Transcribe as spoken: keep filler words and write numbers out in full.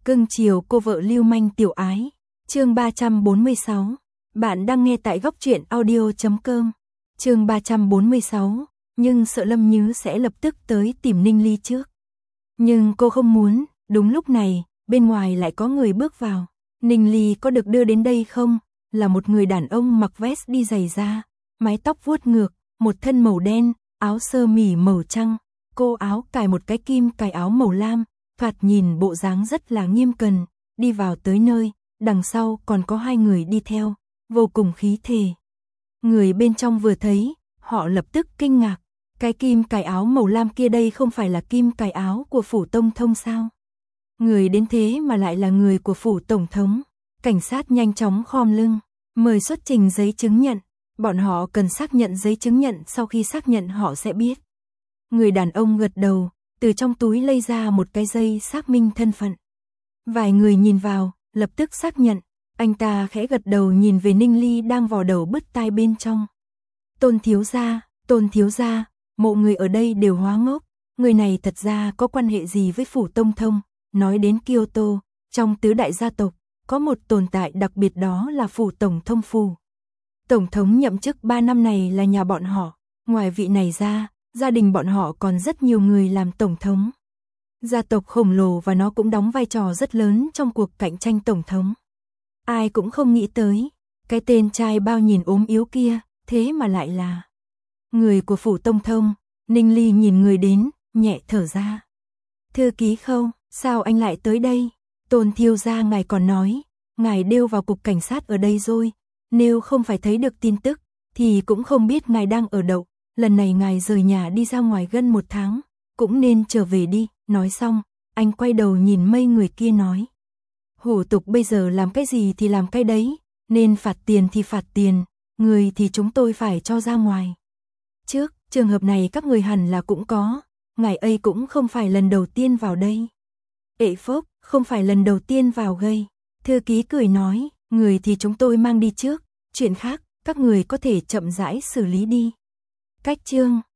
Cưng chiều cô vợ lưu manh tiểu ái. Chương ba trăm bốn mươi sáu. Bạn đang nghe tại góc truyện audio chấm com. Chương ba trăm bốn mươi sáu, nhưng sợ Lâm Nhứ sẽ lập tức tới tìm Ninh Ly trước. Nhưng cô không muốn, đúng lúc này, bên ngoài lại có người bước vào. Ninh Ly có được đưa đến đây không? Là một người đàn ông mặc vest đi giày da, mái tóc vuốt ngược, một thân màu đen, áo sơ mi màu trắng. Cô áo cài một cái kim cài áo màu lam, thoạt nhìn bộ dáng rất là nghiêm cẩn, đi vào tới nơi, đằng sau còn có hai người đi theo, vô cùng khí thể. Người bên trong vừa thấy, họ lập tức kinh ngạc, cái kim cài áo màu lam kia đây không phải là kim cài áo của phủ Tông Thông sao? Người đến thế mà lại là người của phủ tổng thống. Cảnh sát nhanh chóng khom lưng, mời xuất trình giấy chứng nhận, bọn họ cần xác nhận giấy chứng nhận, sau khi xác nhận họ sẽ biết. Người đàn ông gật đầu, từ trong túi lấy ra một cái dây xác minh thân phận. Vài người nhìn vào, lập tức xác nhận, anh ta khẽ gật đầu nhìn về Ninh Ly đang vò đầu bứt tai bên trong. Tôn thiếu gia, Tôn thiếu gia, mộ người ở đây đều hóa ngốc, người này thật ra có quan hệ gì với phủ Tông Thông? Nói đến Kyoto, trong tứ đại gia tộc, có một tồn tại đặc biệt, đó là phủ Tổng Thông phủ. Tổng thống nhậm chức ba năm này là nhà bọn họ, ngoài vị này ra, gia đình bọn họ còn rất nhiều người làm tổng thống. Gia tộc khổng lồ và nó cũng đóng vai trò rất lớn trong cuộc cạnh tranh tổng thống. Ai cũng không nghĩ tới, cái tên trai bao nhìn ốm yếu kia, thế mà lại là người của phủ Tông Thông. Ninh Ly nhìn người đến, nhẹ thở ra. Thư ký Khâu, sao anh lại tới đây? Tôn thiếu gia ngài còn nói, ngài đều vào cục cảnh sát ở đây rồi, nếu không phải thấy được tin tức, thì cũng không biết ngài đang ở đâu. Lần này ngài rời nhà đi ra ngoài gần một tháng, cũng nên trở về đi. Nói xong, anh quay đầu nhìn mấy người kia nói. Hủ tục bây giờ làm cái gì thì làm cái đấy, nên phạt tiền thì phạt tiền, người thì chúng tôi phải cho ra ngoài. Trước, trường hợp này các người hẳn là cũng có, ngài ấy cũng không phải lần đầu tiên vào đây. Ệ phốc, không phải lần đầu tiên vào gây. Thư ký cười nói, người thì chúng tôi mang đi trước, chuyện khác, các người có thể chậm rãi xử lý đi. Cách chương